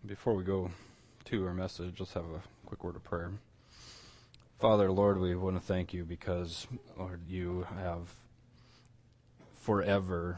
Before we go to our message, let's have a quick word of prayer. Father, Lord, we want to thank you because, Lord, you have forever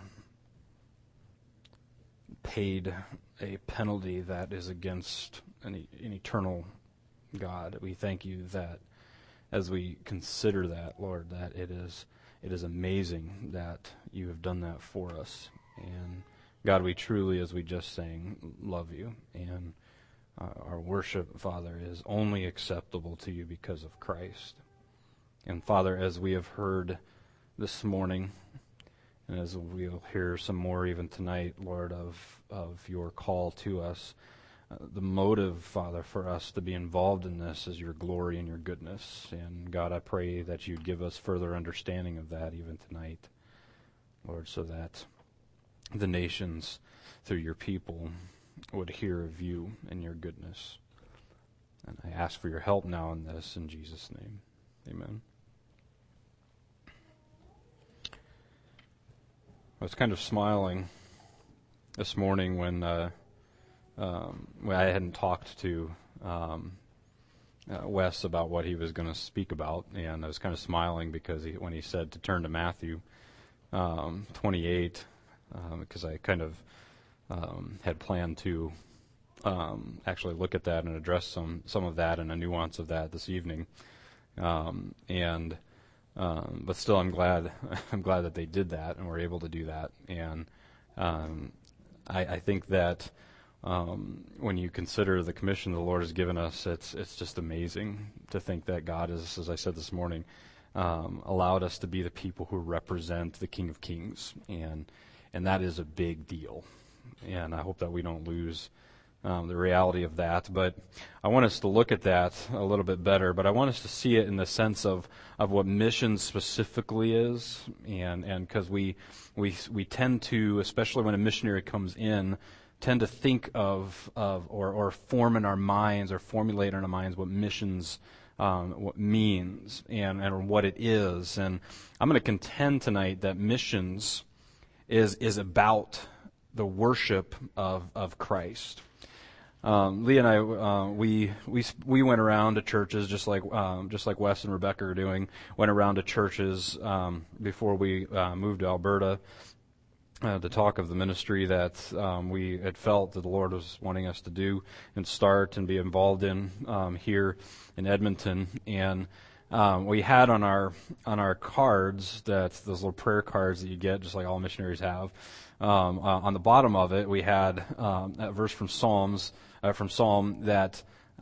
paid a penalty that is against an eternal God. We thank you that as we consider that, Lord, that it is amazing that you have done that for us. And God, we truly, as we just sang, love you. And our worship, Father, is only acceptable to you because of Christ. And Father, as we have heard this morning, and as we'll hear some more even tonight, Lord, of your call to us, the motive, Father, for us to be involved in this is your glory and your goodness. And God, I pray that you'd give us further understanding of that even tonight, Lord, so that the nations, through your people, would hear of you and your goodness. And I ask for your help now in this, in Jesus' name. Amen. I was kind of smiling this morning when I hadn't talked to Wes about what he was going to speak about, and I was kind of smiling because when he said to turn to Matthew 28, because I kind of had planned to actually look at that and address some of that and a nuance of that this evening, but still, I'm glad that they did that and were able to do that. And I think that when you consider the commission the Lord has given us, it's just amazing to think that God is, as I said this morning, allowed us to be the people who represent the King of Kings, and that is a big deal. And I hope that we don't lose the reality of that. But I want us to look at that a little bit better, but I want us to see it in the sense of what missions specifically is, and because we tend to, especially when a missionary comes in, tend to think of or form in our minds or formulate in our minds what missions what means and what it is. And I'm going to contend tonight that missions is about the worship of Christ. Lee and I, we went around to churches just like Wes and Rebecca are doing. Went around to churches before we moved to Alberta to talk of the ministry that we had felt that the Lord was wanting us to do and start and be involved in here in Edmonton. And we had on our cards, those little prayer cards that you get, just like all missionaries have. On the bottom of it, we had that verse from Psalm that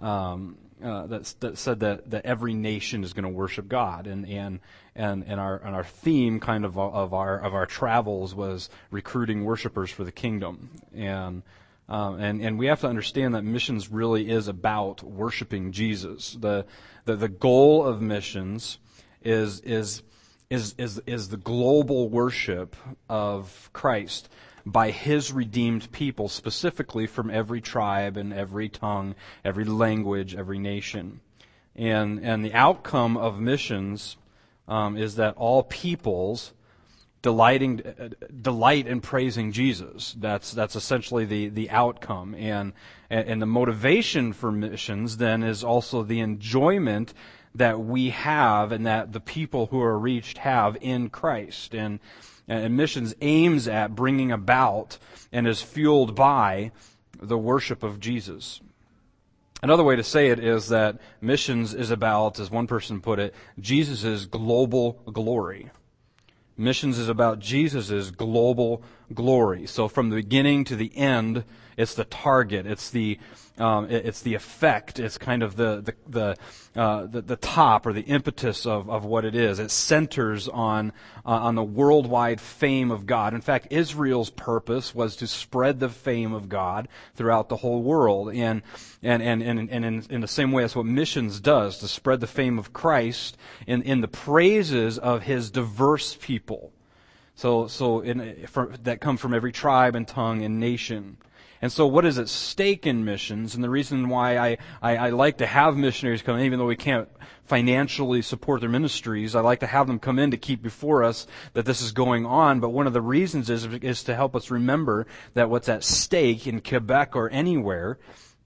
said that every nation is going to worship God, and our theme kind of our travels was recruiting worshipers for the kingdom, and we have to understand that missions really is about worshiping Jesus. The goal of missions is the global worship of Christ by his redeemed people, specifically from every tribe and every tongue, every language, every nation. And the outcome of missions is that all peoples delight in praising Jesus. That's essentially the outcome. And the motivation for missions then is also the enjoyment that we have and that the people who are reached have in Christ. And missions aims at bringing about and is fueled by the worship of Jesus. Another way to say it is that missions is about, as one person put it, Jesus' global glory. Missions is about Jesus' global glory. So from the beginning to the end, it's the target. It's the effect. It's kind of the top or the impetus of what it is. It centers on the worldwide fame of God. In fact, Israel's purpose was to spread the fame of God throughout the whole world. And in the same way, that's what missions does, to spread the fame of Christ in the praises of his diverse people. So that come from every tribe and tongue and nation. And so what is at stake in missions, and the reason why I like to have missionaries come in, even though we can't financially support their ministries, I like to have them come in to keep before us that this is going on. But one of the reasons is to help us remember that what's at stake in Quebec or anywhere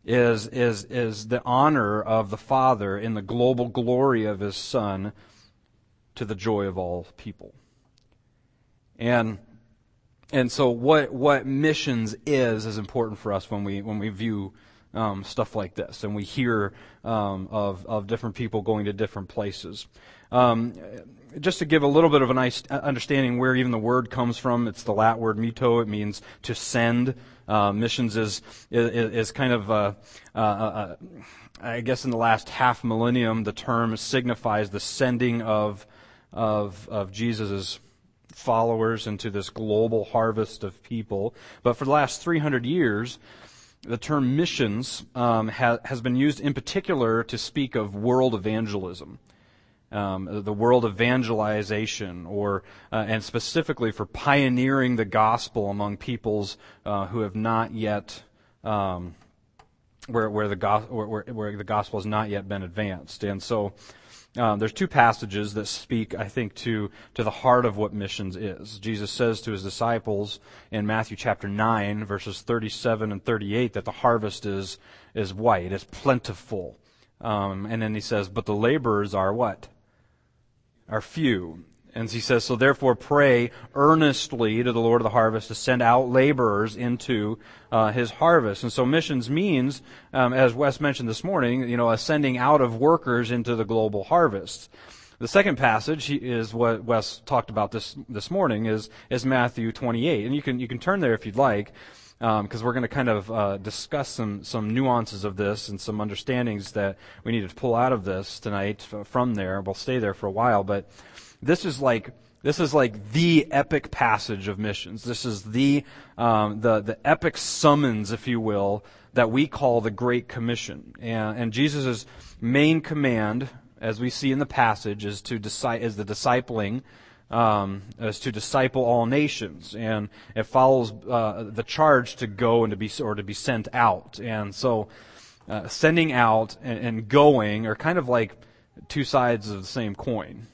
is the honor of the Father in the global glory of His Son to the joy of all people. And so what missions is important for us when we view stuff like this, and we hear of different people going to different places. Just to give a little bit of a nice understanding where even the word comes from, it's the Latin word mito. It means to send. Missions is kind of I guess in the last half millennium, the term signifies the sending of Jesus' followers into this global harvest of people. But for the last 300 years, the term missions has been used in particular to speak of world evangelism, the world evangelization, and specifically for pioneering the gospel among peoples who have not yet, where the gospel has not yet been advanced. And so there's two passages that speak, I think, to the heart of what missions is. Jesus says to His disciples in Matthew chapter 9, verses 37 and 38, that the harvest is white, is plentiful. And then He says, but the laborers are what? Are few. And He says, so therefore pray earnestly to the Lord of the harvest to send out laborers into His harvest. And so missions means, as Wes mentioned this morning, a sending out of workers into the global harvest. The second passage is what Wes talked about this morning is Matthew 28. And you can turn there if you'd like, because we're going to kind of discuss some nuances of this and some understandings that we need to pull out of this tonight from there. We'll stay there for a while, but this is like the epic passage of missions. This is the epic summons, if you will, that we call the Great Commission. And Jesus' main command, as we see in the passage, is to disciple all nations, and it follows the charge to go and to be sent out. And so, sending out and going are kind of like two sides of the same coin.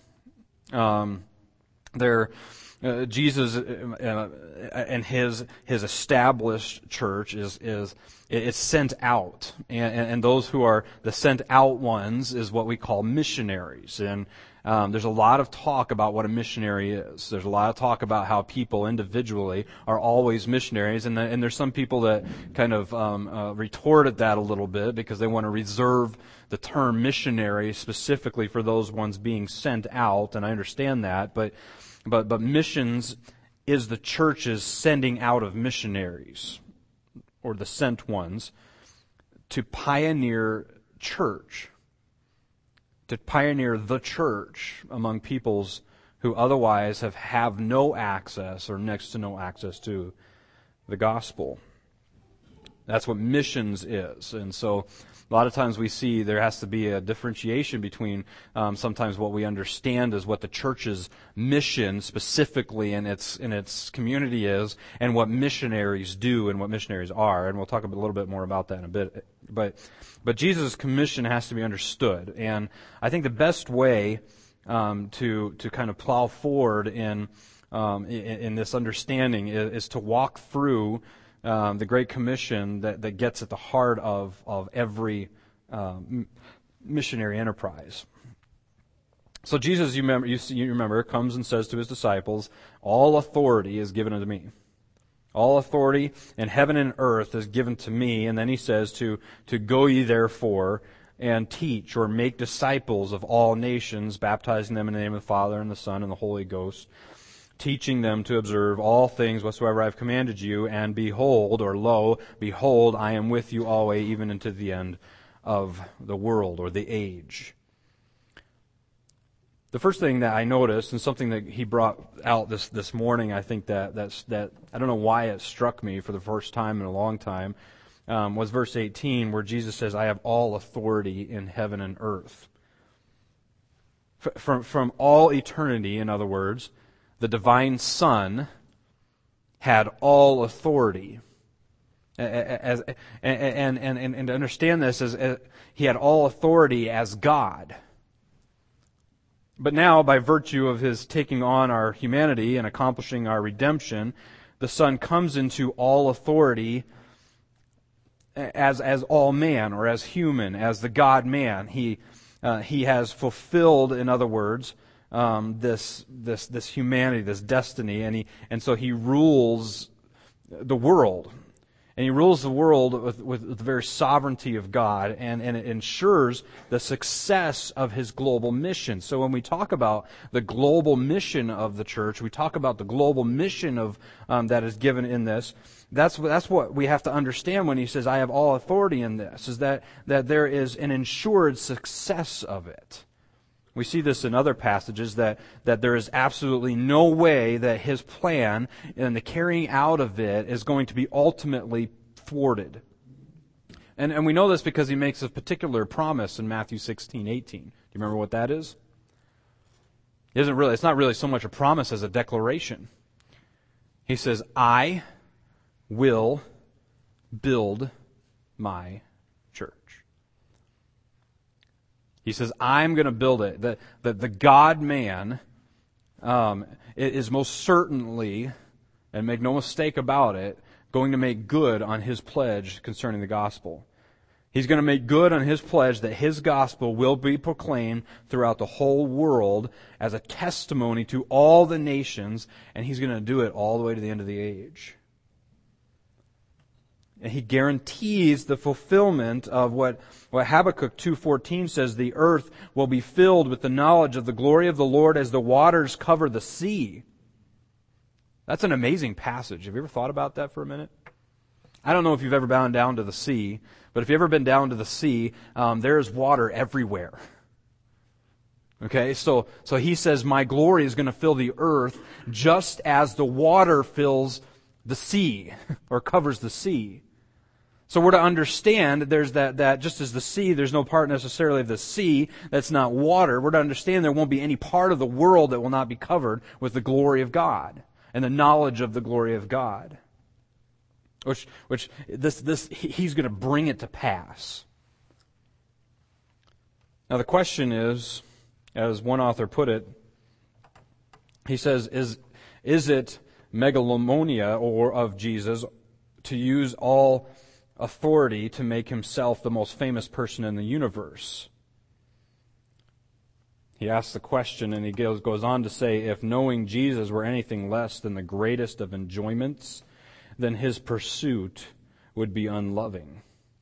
Jesus and his established church is sent out, and those who are the sent out ones is what we call missionaries. And there's a lot of talk about what a missionary is. There's a lot of talk about how people individually are always missionaries, and there's some people that kind of retort at that a little bit because they want to reserve the term missionary specifically for those ones being sent out, and I understand that, but missions is the church's sending out of missionaries, or the sent ones, to pioneer church, to pioneer the church among peoples who otherwise have no access or next to no access to the gospel. That's what missions is. And so a lot of times we see there has to be a differentiation between sometimes what we understand as what the church's mission specifically in its community is, and what missionaries do and what missionaries are. And we'll talk a little bit more about that in a bit. But Jesus' commission has to be understood. And I think the best way to kind of plow forward in this understanding is to walk through the Great Commission that gets at the heart of every missionary enterprise. So Jesus, you remember, comes and says to His disciples, all authority is given unto me. All authority in heaven and earth is given to me. And then He says to go ye therefore and teach or make disciples of all nations, baptizing them in the name of the Father and the Son and the Holy Ghost, teaching them to observe all things whatsoever I have commanded you, and behold, or lo, behold, I am with you always, even unto the end of the world, or the age. The first thing that I noticed, and something that he brought out this morning, I think that I don't know why it struck me for the first time in a long time, was verse 18, where Jesus says, I have all authority in heaven and earth. From all eternity, in other words, the divine Son had all authority. And to understand this, as He had all authority as God. But now, by virtue of His taking on our humanity and accomplishing our redemption, the Son comes into all authority as all man, or as human, as the God-man. He has fulfilled, in other words, this humanity, this destiny, and so he rules the world. And he rules the world with the very sovereignty of God, and it ensures the success of his global mission. So when we talk about the global mission of the church, we talk about the global mission of that is given in this. That's what we have to understand when he says, "I have all authority in this," is that there is an ensured success of it. We see this in other passages, that there is absolutely no way that his plan and the carrying out of it is going to be ultimately thwarted. And we know this because he makes a particular promise in Matthew 16:18. Do you remember what that is? It's not really so much a promise as a declaration. He says, "I will build my church." He says, "I'm going to build it." The God-man is most certainly, and make no mistake about it, going to make good on his pledge concerning the gospel. He's going to make good on his pledge that his gospel will be proclaimed throughout the whole world as a testimony to all the nations, and he's going to do it all the way to the end of the age. And he guarantees the fulfillment of what Habakkuk 2:14 says, "The earth will be filled with the knowledge of the glory of the Lord as the waters cover the sea." That's an amazing passage. Have you ever thought about that for a minute? I don't know if you've ever been down to the sea, but if you've ever been down to the sea, there is water everywhere. Okay, so he says, "My glory is going to fill the earth just as the water fills the sea, or covers the sea." So we're to understand that there's that just as the sea, there's no part necessarily of the sea that's not water. We're to understand there won't be any part of the world that will not be covered with the glory of God and the knowledge of the glory of God. Which he's going to bring it to pass. Now the question is, as one author put it, he says, is it megalomania or of Jesus to use all authority to make himself the most famous person in the universe? He asks the question, and he goes on to say, if knowing Jesus were anything less than the greatest of enjoyments, then his pursuit would be unloving.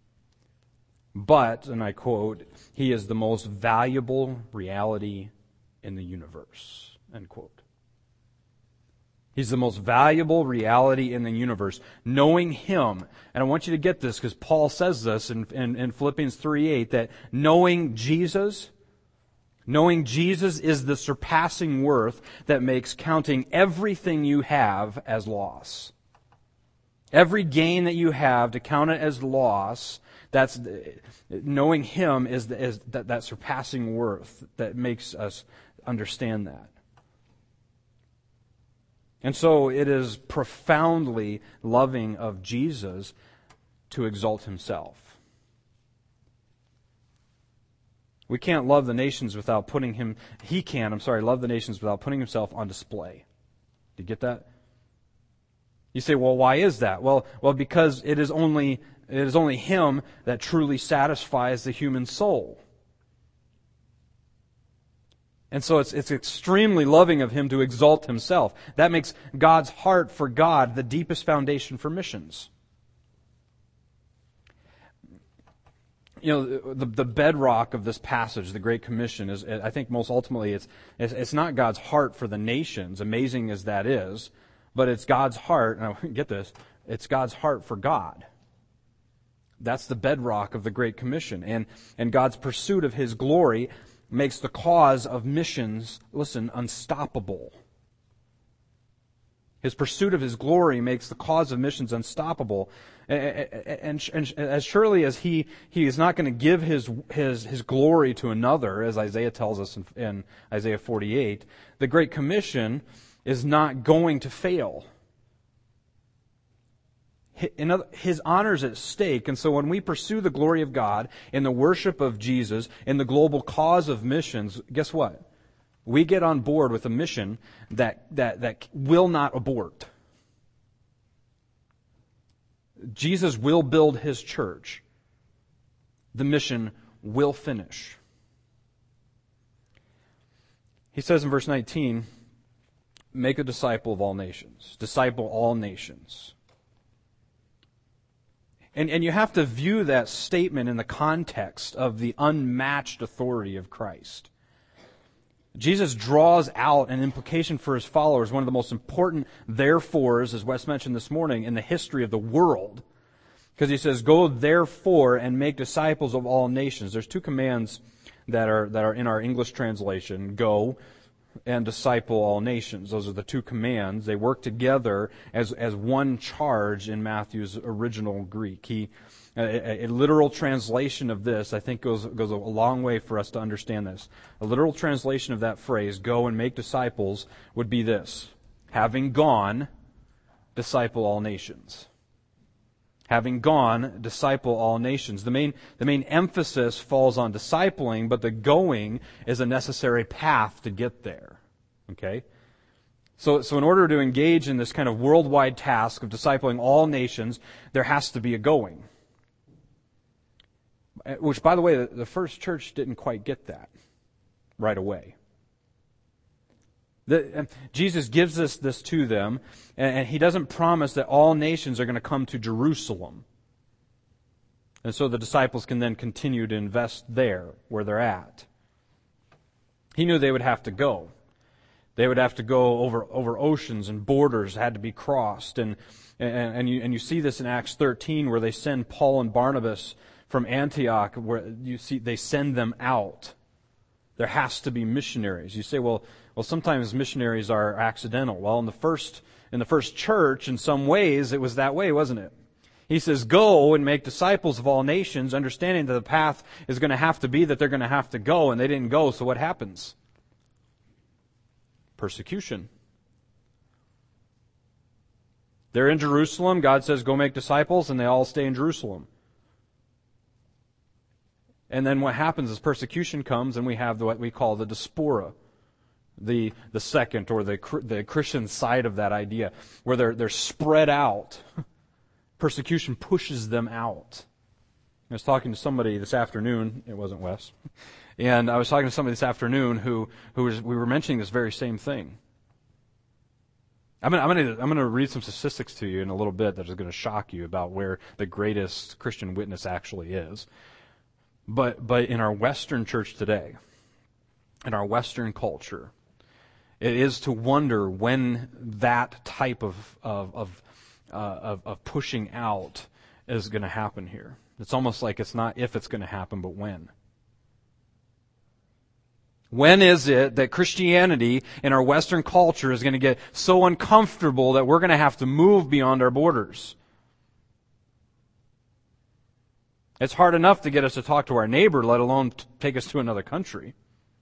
But, and I quote, "He is the most valuable reality in the universe." End quote. He's the most valuable reality in the universe. Knowing him, and I want you to get this because Paul says this in Philippians 3:8, that knowing Jesus is the surpassing worth that makes counting everything you have as loss. Every gain that you have, to count it as loss, that's knowing him is that surpassing worth that makes us understand that. And so it is profoundly loving of Jesus to exalt himself. We can't love the nations without putting him, love the nations without putting himself on display. Do you get that? You say, well, why is that? Well, because it is only him that truly satisfies the human soul. And so it's extremely loving of him to exalt himself. That makes God's heart for God the deepest foundation for missions. You know, the bedrock of this passage, the Great Commission, is, I think most ultimately, it's not God's heart for the nations, amazing as that is, but it's God's heart, and get this, it's God's heart for God. That's the bedrock of the Great Commission. And God's pursuit of his glory makes the cause of missions, unstoppable. His pursuit of his glory makes the cause of missions unstoppable. And as surely as he is not going to give his glory to another, as Isaiah tells us in Isaiah 48, the Great Commission is not going to fail. His honor is at stake, and so when we pursue the glory of God in the worship of Jesus, in the global cause of missions, guess what? We get on board with a mission that will not abort. Jesus will build His church. The mission will finish. He says in verse 19, make a disciple of all nations. Disciple all nations. And you have to view that statement in the context of the unmatched authority of Christ. Jesus draws out an implication for His followers, one of the most important therefores, as Wes mentioned this morning, in the history of the world. Because He says, go therefore and make disciples of all nations. There's two commands that are in our English translation. Go and disciple all nations. Those are the two commands. They work together as one charge in Matthew's original Greek. A literal translation of this, I think, goes a long way for us to understand this. A literal translation of that phrase, go and make disciples, would be this: having gone, disciple all nations. Having gone, disciple all nations. The main emphasis falls on discipling, but the going is a necessary path to get there. Okay? So in order to engage in this kind of worldwide task of discipling all nations, there has to be a going. Which, by the way, the first church didn't quite get that right away. Jesus gives this to them, and He doesn't promise that all nations are going to come to Jerusalem. And so the disciples can then continue to invest there, where they're at. He knew they would have to go. They would have to go over oceans, and borders had to be crossed. And you see this in Acts 13, where they send Paul and Barnabas from Antioch, where you see they send them out. There has to be missionaries. You say, well, sometimes missionaries are accidental. Well, in the first church, in some ways, it was that way, wasn't it? He says, go and make disciples of all nations, understanding that the path is going to have to be that they're going to have to go, and they didn't go, so what happens? Persecution. They're in Jerusalem. God says, go make disciples, and they all stay in Jerusalem. And then what happens is persecution comes, and we have what we call the diaspora, the second or the Christian side of that idea, where they're spread out. Persecution pushes them out. I was talking to somebody this afternoon. It wasn't Wes, and I was talking to somebody this afternoon who we were mentioning this very same thing. I'm going to read some statistics to you in a little bit that is going to shock you about where the greatest Christian witness actually is. But in our Western church today, in our Western culture, it is to wonder when that type of pushing out is going to happen here. It's almost like it's not if it's going to happen, but when. When is it that Christianity in our Western culture is going to get so uncomfortable that we're going to have to move beyond our borders? It's hard enough to get us to talk to our neighbor, let alone take us to another country.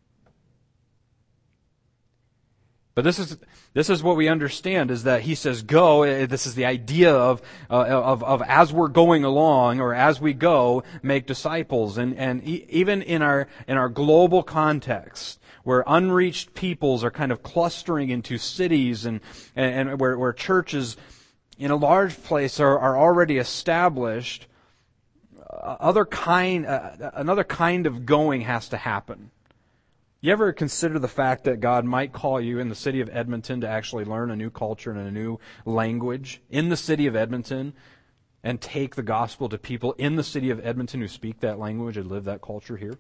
But this is what we understand, is that He says go. This is the idea of as we're going along, or as we go, make disciples. And even in our global context, where unreached peoples are kind of clustering into cities, and where churches in a large place are already established, another kind of going has to happen. You ever consider the fact that God might call you in the city of Edmonton to actually learn a new culture and a new language in the city of Edmonton, and take the gospel to people in the city of Edmonton who speak that language and live that culture here?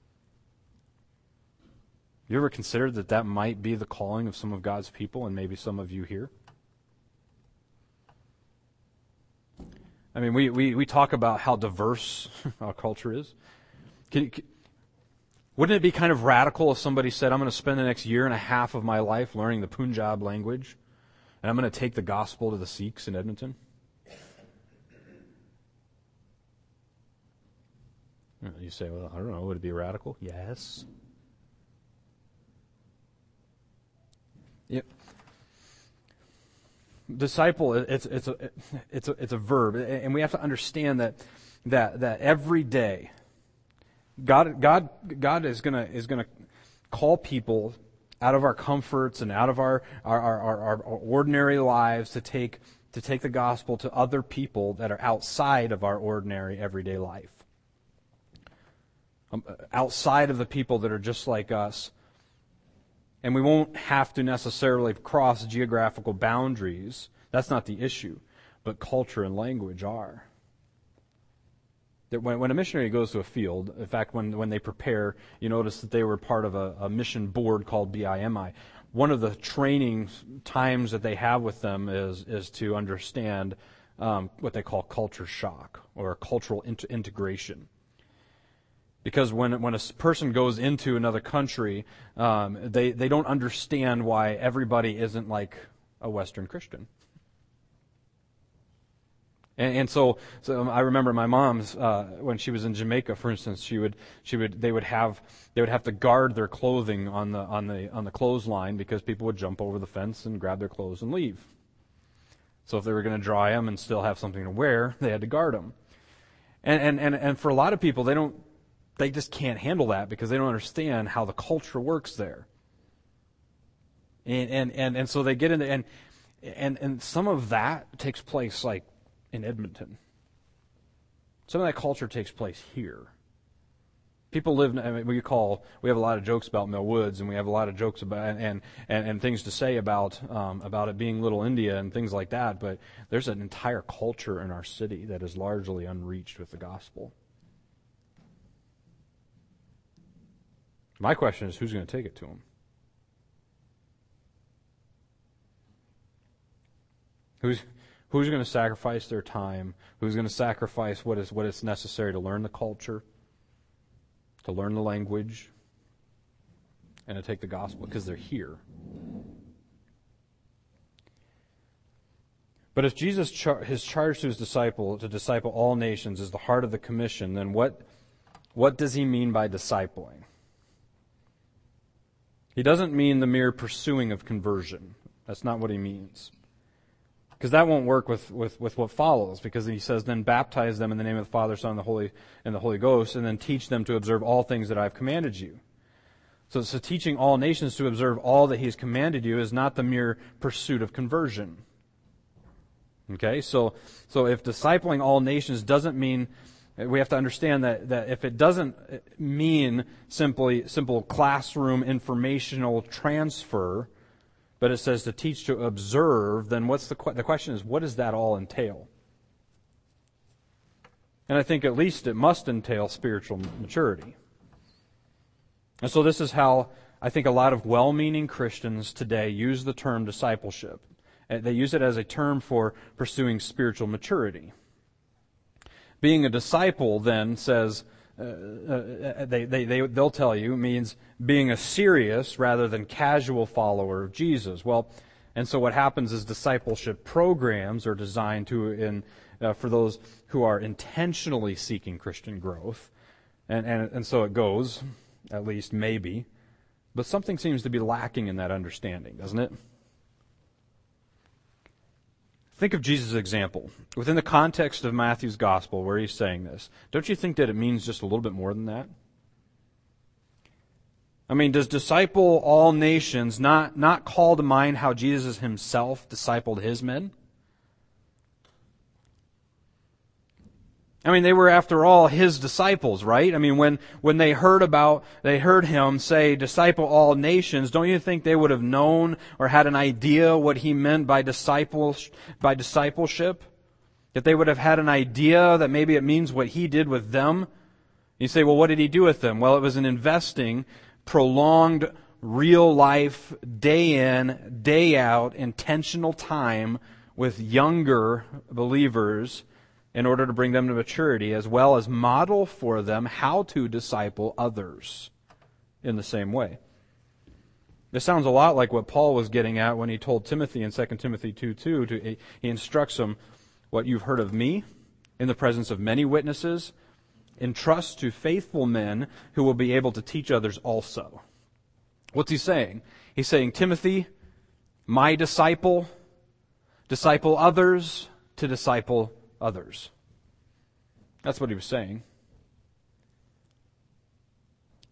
You ever considered that might be the calling of some of God's people, and maybe some of you here? I mean, we talk about how diverse our culture is. Wouldn't it be kind of radical if somebody said, I'm going to spend the next year and a half of my life learning the Punjab language, and I'm going to take the gospel to the Sikhs in Edmonton? You say, well, I don't know, would it be radical? Yes. Yep. Disciple, it's a verb, and we have to understand that every day God is gonna call people out of our comforts and out of our ordinary lives to take to take the gospel to other people that are outside of our ordinary everyday life. Outside of the people that are just like us. And we won't have to necessarily cross geographical boundaries. That's not the issue. But culture and language are. That when a missionary goes to a field, in fact, when they prepare, you notice that they were part of a mission board called BIMI. One of the training times that they have with them is to understand what they call culture shock or cultural integration. Because when a person goes into another country, they don't understand why everybody isn't like a Western Christian. And so I remember my mom's when she was in Jamaica, for instance, they would have to guard their clothing on the clothesline because people would jump over the fence and grab their clothes and leave. So if they were going to dry them and still have something to wear, they had to guard them. And for a lot of people, they just can't handle that because they don't understand how the culture works there. And so they get into and some of that takes place like in Edmonton. Some of that culture takes place here. People live. I mean, we have a lot of jokes about Mill Woods, and we have a lot of jokes about and things to say about it being Little India and things like that. But there's an entire culture in our city that is largely unreached with the gospel. My question is, who's going to take it to them? Who's going to sacrifice their time? Who's going to sacrifice what is necessary to learn the culture, to learn the language, and to take the gospel because they're here? But if Jesus his charge to his disciple to disciple all nations is the heart of the commission, then what does he mean by discipling? He doesn't mean the mere pursuing of conversion. That's not what he means. Because that won't work with what follows, because he says, then baptize them in the name of the Father, Son, and the Holy Ghost, and then teach them to observe all things that I've commanded you. So teaching all nations to observe all that he's commanded you is not the mere pursuit of conversion. Okay, so if discipling all nations doesn't mean, we have to understand that if it doesn't mean simple classroom informational transfer, but it says to teach to observe, then what's the question is, what does that all entail? And I think at least it must entail spiritual maturity. And so this is how I think a lot of well-meaning Christians today use the term discipleship. They use it as a term for pursuing spiritual maturity. Being a disciple then says, they'll tell you, means being a serious rather than casual follower of Jesus. Well, and so what happens is discipleship programs are designed for those who are intentionally seeking Christian growth, and so it goes, at least maybe, but something seems to be lacking in that understanding, doesn't it? Think of Jesus' example. Within the context of Matthew's gospel where he's saying this, don't you think that it means just a little bit more than that? I mean, does disciple all nations not call to mind how Jesus himself discipled his men? I mean, they were, after all, his disciples, right? I mean, when they heard him say, disciple all nations, don't you think they would have known or had an idea what he meant by discipleship? That they would have had an idea that maybe it means what he did with them? You say, well, what did he do with them? Well, it was an investing, prolonged, real life, day in, day out, intentional time with younger believers in order to bring them to maturity, as well as model for them how to disciple others in the same way. This sounds a lot like what Paul was getting at when he told Timothy in 2 Timothy 2:2. He instructs him, what you've heard of me in the presence of many witnesses, entrust to faithful men who will be able to teach others also. What's he saying? He's saying, Timothy, my disciple others to disciple others. That's what he was saying.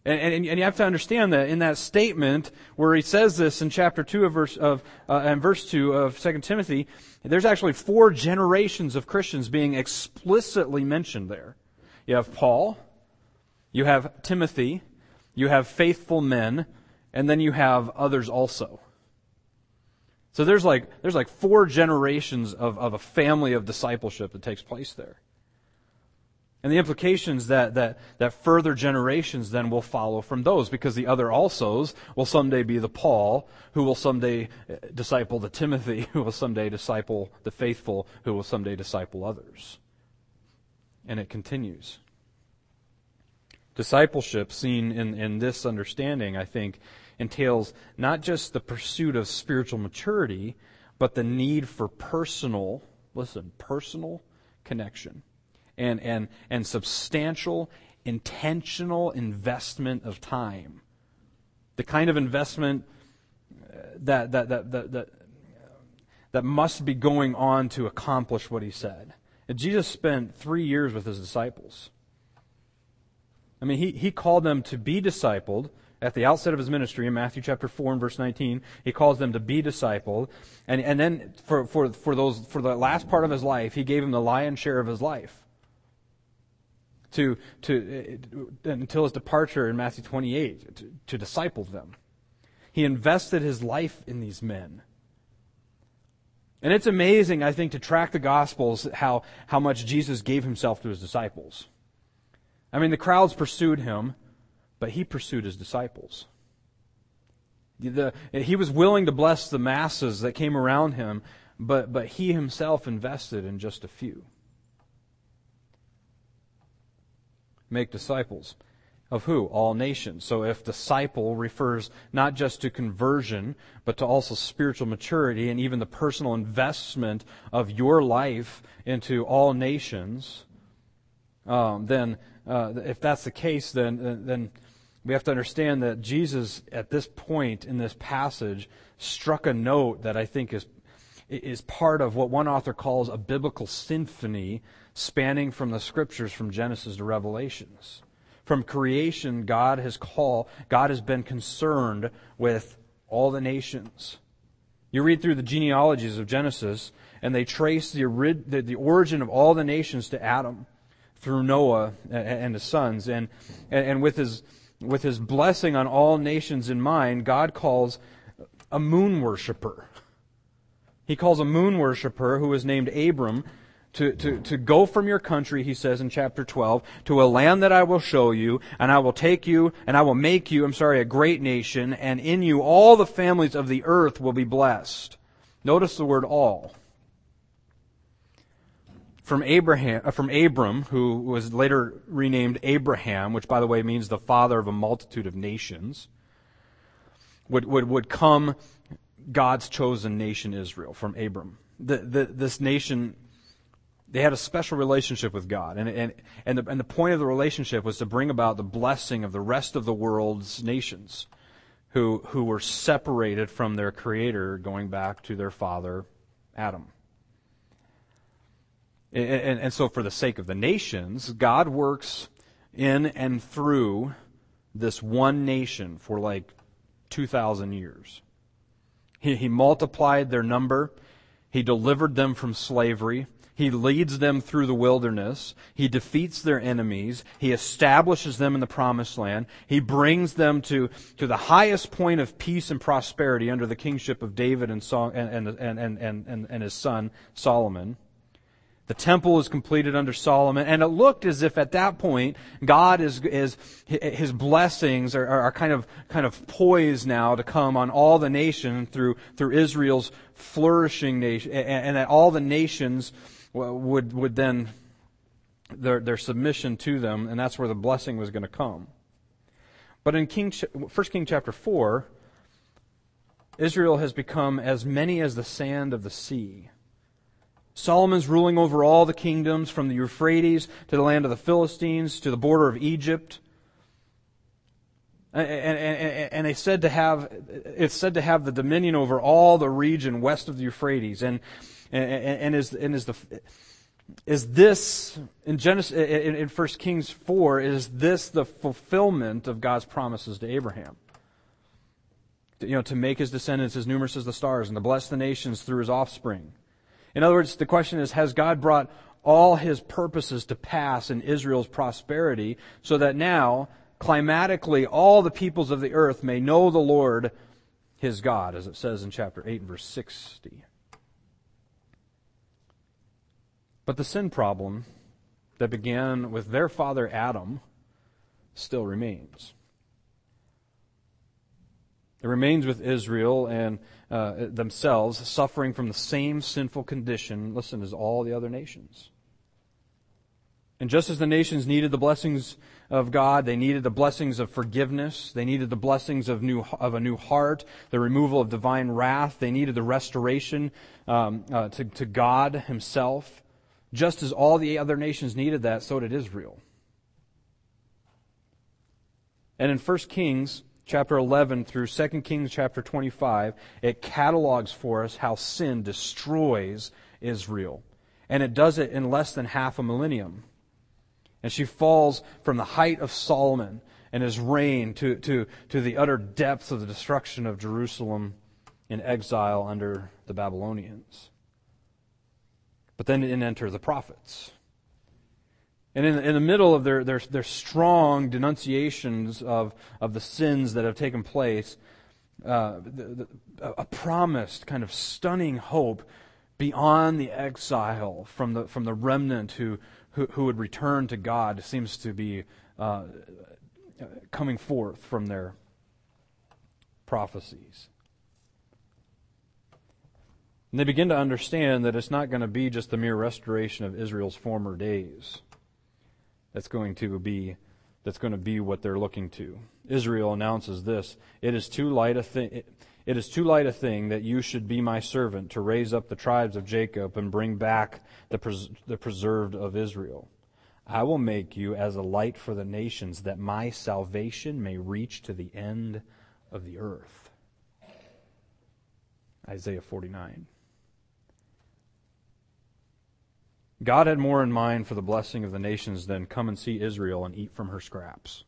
And you have to understand that in that statement where he says this in chapter 2 and verse 2 of 2 Timothy, there's actually 4 generations of Christians being explicitly mentioned there. You have Paul, you have Timothy, you have faithful men, and then you have others also. So there's like 4 generations of a family of discipleship that takes place there. And the implications that further generations then will follow from those, because the other alsos will someday be the Paul, who will someday disciple the Timothy, who will someday disciple the faithful, who will someday disciple others. And it continues. Discipleship, seen in this understanding, I think, entails not just the pursuit of spiritual maturity, but the need for personal connection. And substantial, intentional investment of time. The kind of investment that must be going on to accomplish what he said. And Jesus spent 3 years with his disciples. I mean, he called them to be discipled at the outset of his ministry in Matthew chapter 4 and verse 19. He calls them to be discipled. And then for the last part of his life, he gave them the lion's share of his life. Until his departure in Matthew 28, to disciple them. He invested his life in these men. And it's amazing, I think, to track the Gospels, how much Jesus gave himself to his disciples. I mean, the crowds pursued him, but he pursued his disciples. He was willing to bless the masses that came around him, but he himself invested in just a few. Make disciples. Of who? All nations. So if disciple refers not just to conversion, but to also spiritual maturity and even the personal investment of your life into all nations, then if that's the case, then we have to understand that Jesus, at this point in this passage, struck a note that I think is part of what one author calls a biblical symphony spanning from the Scriptures from Genesis to Revelations. From creation, God has been concerned with all the nations. You read through the genealogies of Genesis, and they trace the origin of all the nations to Adam through Noah and his sons. And with his blessing on all nations in mind, God calls a moon worshiper. He calls a moon worshiper who is named Abram to go from your country, he says in chapter 12, to a land that I will show you, and I will take you, and I will make you, a great nation, and in you all the families of the earth will be blessed. Notice the word all. From Abram, who was later renamed Abraham, which by the way means the father of a multitude of nations, would come God's chosen nation Israel, from Abram. This nation, they had a special relationship with God, and the point of the relationship was to bring about the blessing of the rest of the world's nations, who were separated from their Creator, going back to their father Adam. And so, for the sake of the nations, God works in and through this one nation for like 2,000 years. He multiplied their number. He delivered them from slavery. He leads them through the wilderness. He defeats their enemies. He establishes them in the promised land. He brings them to the highest point of peace and prosperity under the kingship of David and his son Solomon. The temple is completed under Solomon, and it looked as if at that point God his blessings are kind of poised now to come on all the nation through Israel's flourishing nation, and that all the nations would then their submission to them, and that's where the blessing was going to come. But in 1 Kings chapter 4, Israel has become as many as the sand of the sea. Solomon's ruling over all the kingdoms, from the Euphrates to the land of the Philistines to the border of Egypt. And it's said to have the dominion over all the region west of the Euphrates, and is is this, in Genesis, in 1 Kings 4, is this the fulfillment of God's promises to Abraham? To make his descendants as numerous as the stars and to bless the nations through his offspring. In other words, the question is, has God brought all his purposes to pass in Israel's prosperity so that now, climatically, all the peoples of the earth may know the Lord, his God, as it says in chapter 8 and verse 60. But the sin problem that began with their father Adam still remains. It remains with Israel and themselves, suffering from the same sinful condition, listen, as all the other nations. And just as the nations needed the blessings of God, they needed the blessings of forgiveness, they needed the blessings of a new heart, the removal of divine wrath, they needed the restoration to God himself. Just as all the other nations needed that, so did Israel. And in 1 Kings chapter 11 through 2 Kings chapter 25, it catalogs for us how sin destroys Israel. And it does it in less than half a millennium. And she falls from the height of Solomon and his reign to the utter depths of the destruction of Jerusalem in exile under the Babylonians. But then in enter the prophets. And in the middle of their strong denunciations of the sins that have taken place, a promised kind of stunning hope beyond the exile from the remnant who would return to God seems to be coming forth from their prophecies. And they begin to understand that it's not going to be just the mere restoration of Israel's former days. That's going to be what they're looking to. Israel announces this: It is too light a thing that you should be my servant to raise up the tribes of Jacob and bring back the preserved of Israel. I will make you as a light for the nations, that my salvation may reach to the end of the earth. Isaiah 49. God had more in mind for the blessing of the nations than come and see Israel and eat from her scraps.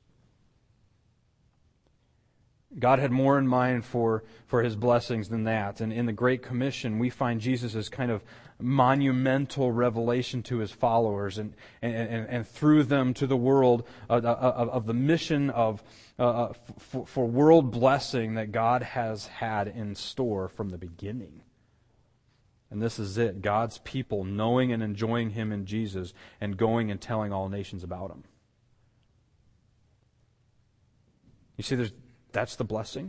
God had more in mind for his blessings than that. And in the Great Commission, we find Jesus' kind of monumental revelation to his followers and through them to the world of the mission for world blessing that God has had in store from the beginning. And this is it, God's people knowing and enjoying him in Jesus and going and telling all nations about him. You see, that's the blessing.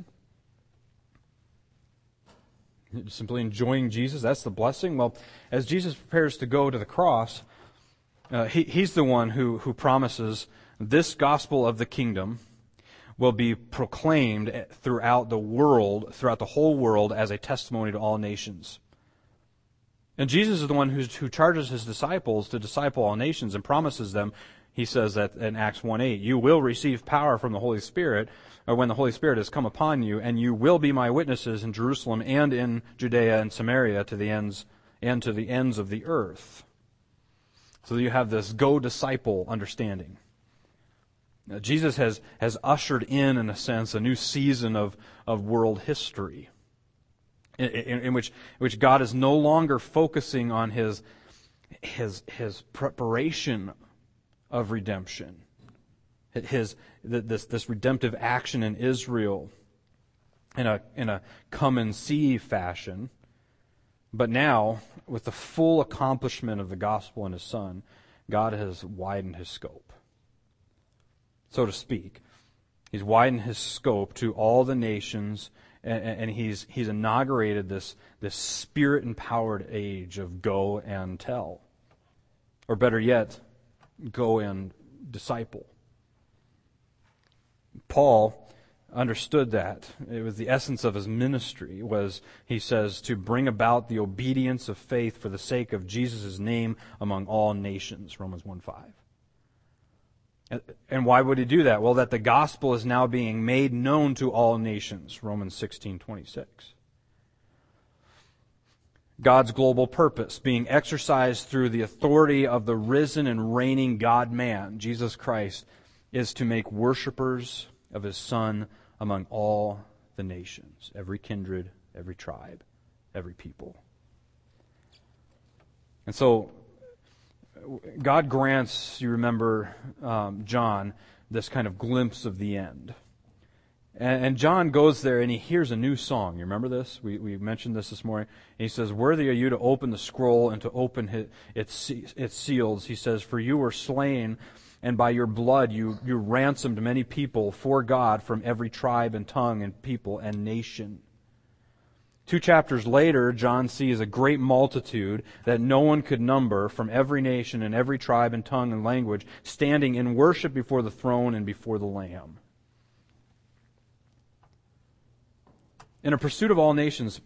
Simply enjoying Jesus, that's the blessing. Well, as Jesus prepares to go to the cross, he's the one who promises this gospel of the kingdom will be proclaimed throughout the whole world as a testimony to all nations. And Jesus is the one who charges his disciples to disciple all nations and promises them, he says that in Acts 1:8, you will receive power from the Holy Spirit, or when the Holy Spirit has come upon you, and you will be my witnesses in Jerusalem and in Judea and Samaria to the ends of the earth. So you have this go disciple understanding. Now, Jesus has ushered in a sense, a new season of world history. In which God is no longer focusing on his preparation of redemption, this redemptive action in Israel in a come and see fashion, but now with the full accomplishment of the gospel in his Son, God has widened his scope, so to speak. He's widened his scope to all the nations. And he's inaugurated this Spirit-empowered age of go and tell. Or better yet, go and disciple. Paul understood that. It was the essence of his ministry, he says, to bring about the obedience of faith for the sake of Jesus' name among all nations, Romans 1:5. And why would he do that? Well, that the gospel is now being made known to all nations, Romans 16:26. God's global purpose being exercised through the authority of the risen and reigning God-man, Jesus Christ, is to make worshipers of His Son among all the nations, every kindred, every tribe, every people. And so, God grants, you remember, John, this kind of glimpse of the end. And John goes there and he hears a new song. You remember this? We mentioned this morning. And he says, "Worthy are you to open the scroll and to open its seals." He says, "For you were slain, and by your blood you ransomed many people for God from every tribe and tongue and people and nation." 2 chapters later, John sees a great multitude that no one could number from every nation and every tribe and tongue and language standing in worship before the throne and before the Lamb. In a pursuit of all nations,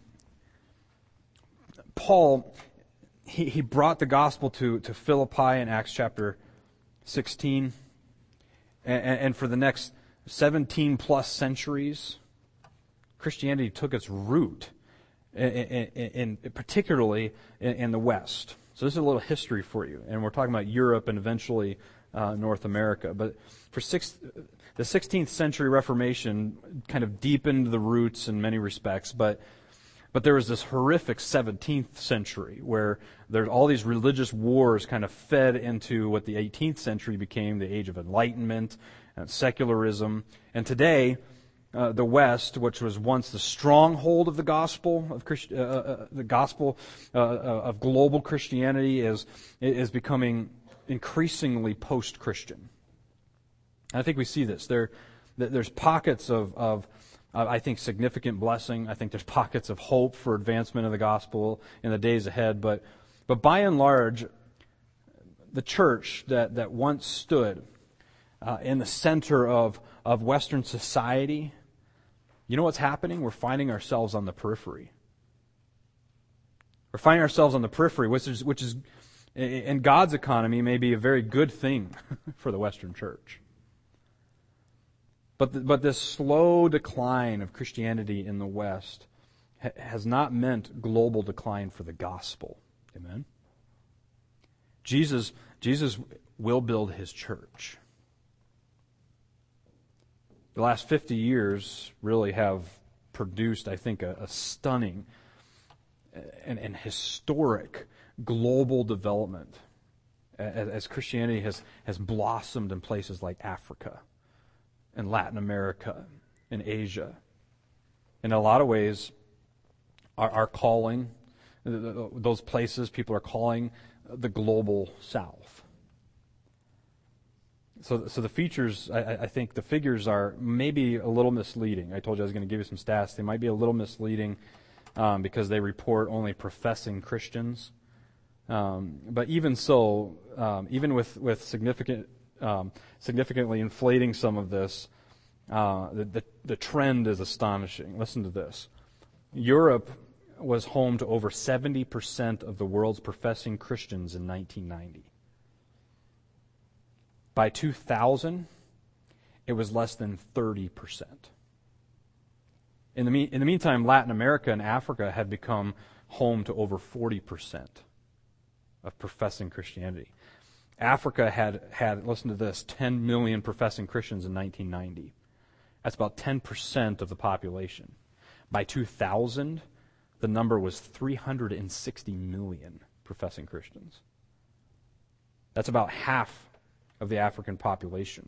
Paul, he brought the gospel to Philippi in Acts chapter 16. And for the next 17 plus centuries, Christianity took its root, particularly in the West. So this is a little history for you. And we're talking about Europe and eventually North America. But for the 16th century Reformation kind of deepened the roots in many respects, but there was this horrific 17th century where there's all these religious wars kind of fed into what the 18th century became the age of enlightenment and secularism. And today, the West, which was once the stronghold of the gospel of global Christianity, is becoming increasingly post-Christian. I think we see this. There's pockets of I think, significant blessing. I think there's pockets of hope for advancement of the gospel in the days ahead. But by and large, the church that once stood in the center of Western society, you know what's happening? We're finding ourselves on the periphery. We're finding ourselves on the periphery, which is in God's economy may be a very good thing for the Western church. But this slow decline of Christianity in the West has not meant global decline for the gospel. Amen? Jesus will build His church. The last 50 years really have produced, I think, a stunning and historic global development as Christianity has blossomed in places like Africa and Latin America and Asia. In a lot of ways, our calling, those places people are calling the global South. So the features, I think the figures are maybe a little misleading. I told you I was going to give you some stats. They might be a little misleading because they report only professing Christians. But even so, even with significantly inflating some of this, the trend is astonishing. Listen to this. Europe was home to over 70% of the world's professing Christians in 1990. By 2000, it was less than 30%. In the meantime, Latin America and Africa had become home to over 40% of professing Christianity. Africa had, listen to this, 10 million professing Christians in 1990. That's about 10% of the population. By 2000, the number was 360 million professing Christians. That's about half of the African population.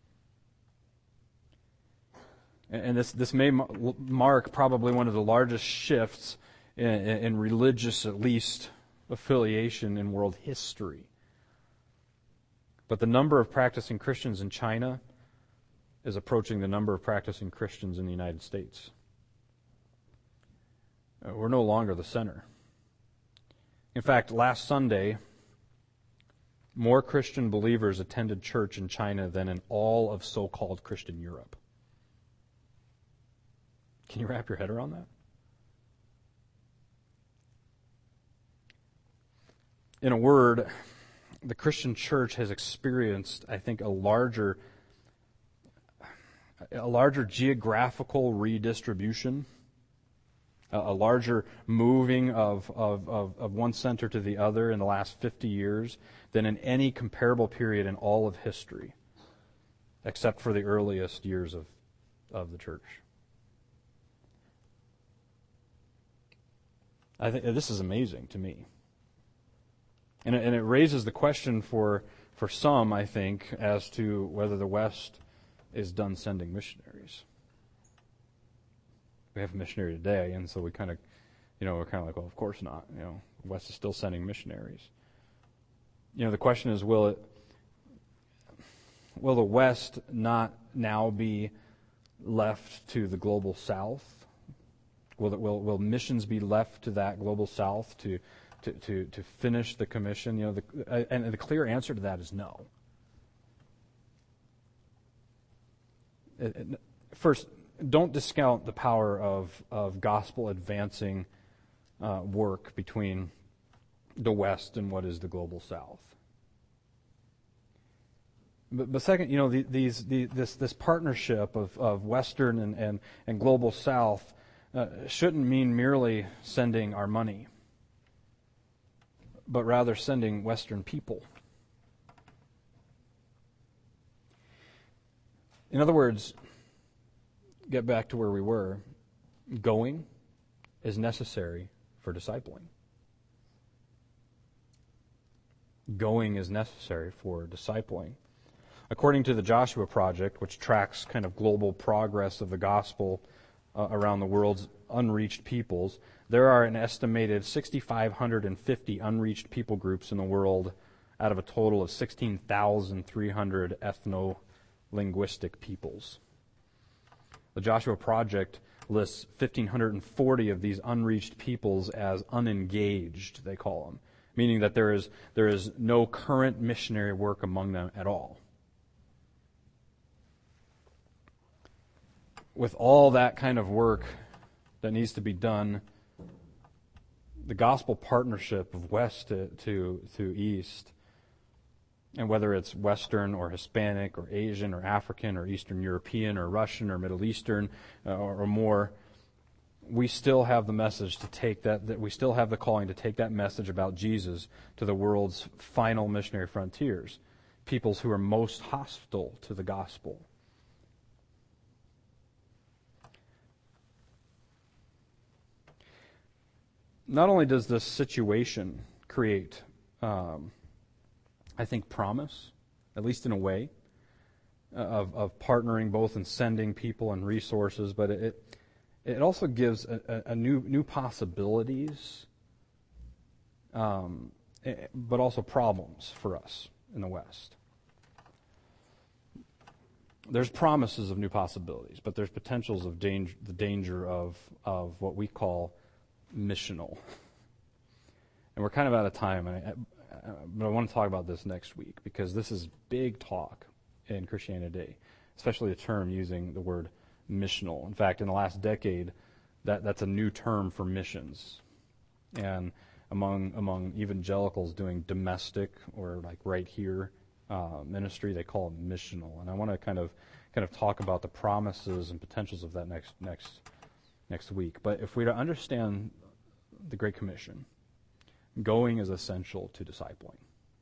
And this may mark probably one of the largest shifts in religious, at least, affiliation in world history. But the number of practicing Christians in China is approaching the number of practicing Christians in the United States. We're no longer the center. In fact, last Sunday, more Christian believers attended church in China than in all of so-called Christian Europe. Can you wrap your head around that? In a word, the Christian church has experienced, I think, a larger geographical redistribution a larger moving of one center to the other in the last 50 years than in any comparable period in all of history, except for the earliest years of the church. I think this is amazing to me. And it raises the question for some, I think, as to whether the West is done sending missionaries. We have a missionary today, and so we kind of, we're kind of like, well, of course not. The West is still sending missionaries. The question is, will the West not now be left to the global South? Will missions be left to that global South to finish the commission? And the clear answer to that is no. First, don't discount the power of gospel advancing work between the West and what is the global South. But second, this partnership of Western and global South shouldn't mean merely sending our money, but rather sending Western people. In other words, get back to where we were. Going is necessary for discipling. Going is necessary for discipling. According to the Joshua Project, which tracks kind of global progress of the gospel around the world's unreached peoples, there are an estimated 6,550 unreached people groups in the world out of a total of 16,300 ethno-linguistic peoples. The Joshua Project lists 1,540 of these unreached peoples as unengaged, they call them, meaning that there is no current missionary work among them at all. With all that kind of work that needs to be done, the gospel partnership of West to East, and whether it's Western or Hispanic or Asian or African or Eastern European or Russian or Middle Eastern or more, we still have the message to take that we still have the calling to take that message about Jesus to the world's final missionary frontiers, peoples who are most hostile to the gospel. Not only does this situation create, I think, promise, at least in a way, of partnering both in sending people and resources, but it also gives a new possibilities, but also problems for us in the West. There's promises of new possibilities, but there's potentials of the danger of what we call missional. And we're kind of out of time, but I want to talk about this next week because this is big talk in Christianity Today, especially the term using the word missional. In fact, in the last decade, that's a new term for missions. And among evangelicals doing domestic or like right here ministry, they call it missional. And I want to kind of talk about the promises and potentials of that next week. But if we to understand the Great Commission, going is essential to discipling.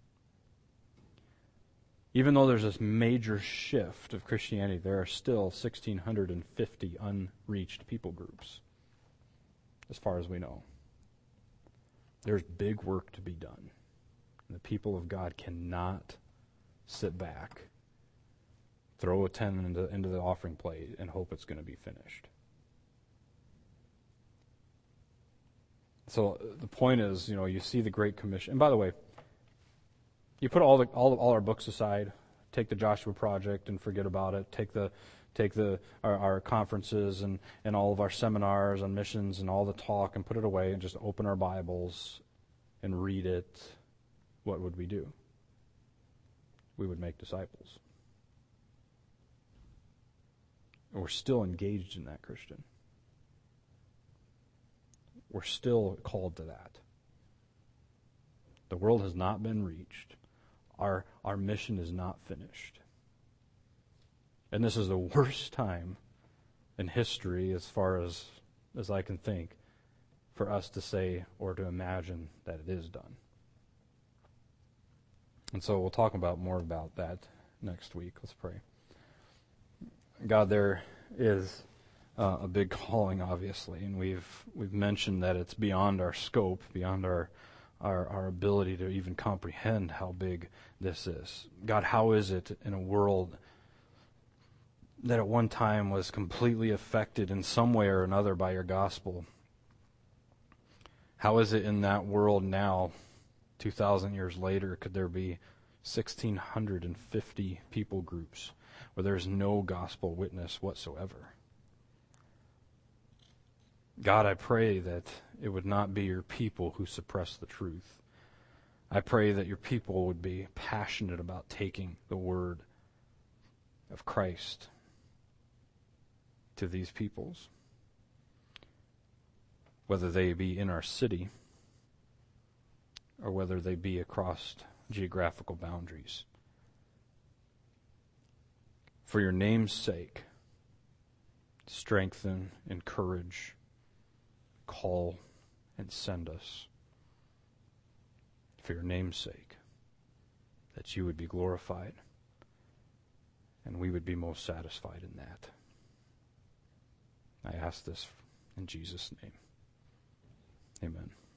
Even though there's this major shift of Christianity, there are still 1,650 unreached people groups, as far as we know. There's big work to be done. And the people of God cannot sit back, throw a 10 into the offering plate, and hope it's going to be finished. So the point is, you see the Great Commission. And by the way, you put all our books aside, take the Joshua Project and forget about it. Take our conferences and all of our seminars on missions and all the talk and put it away and just open our Bibles and read it. What would we do? We would make disciples. And we're still engaged in that, Christian. We're still called to that. The world has not been reached. Our mission is not finished. And this is the worst time in history, as far as I can think, for us to say or to imagine that it is done. And so we'll talk about more about that next week. Let's pray. God, there is a big calling, obviously, and we've mentioned that it's beyond our scope, beyond our ability to even comprehend how big this is. God, how is it in a world that at one time was completely affected in some way or another by your gospel? How is it in that world now, 2,000 years later, could there be 1,650 people groups where there's no gospel witness whatsoever? God, I pray that it would not be your people who suppress the truth. I pray that your people would be passionate about taking the word of Christ to these peoples, whether they be in our city or whether they be across geographical boundaries. For your name's sake, strengthen, encourage, call, and send us. For your name's sake, that you would be glorified and we would be most satisfied in that. I ask this in Jesus' name. Amen.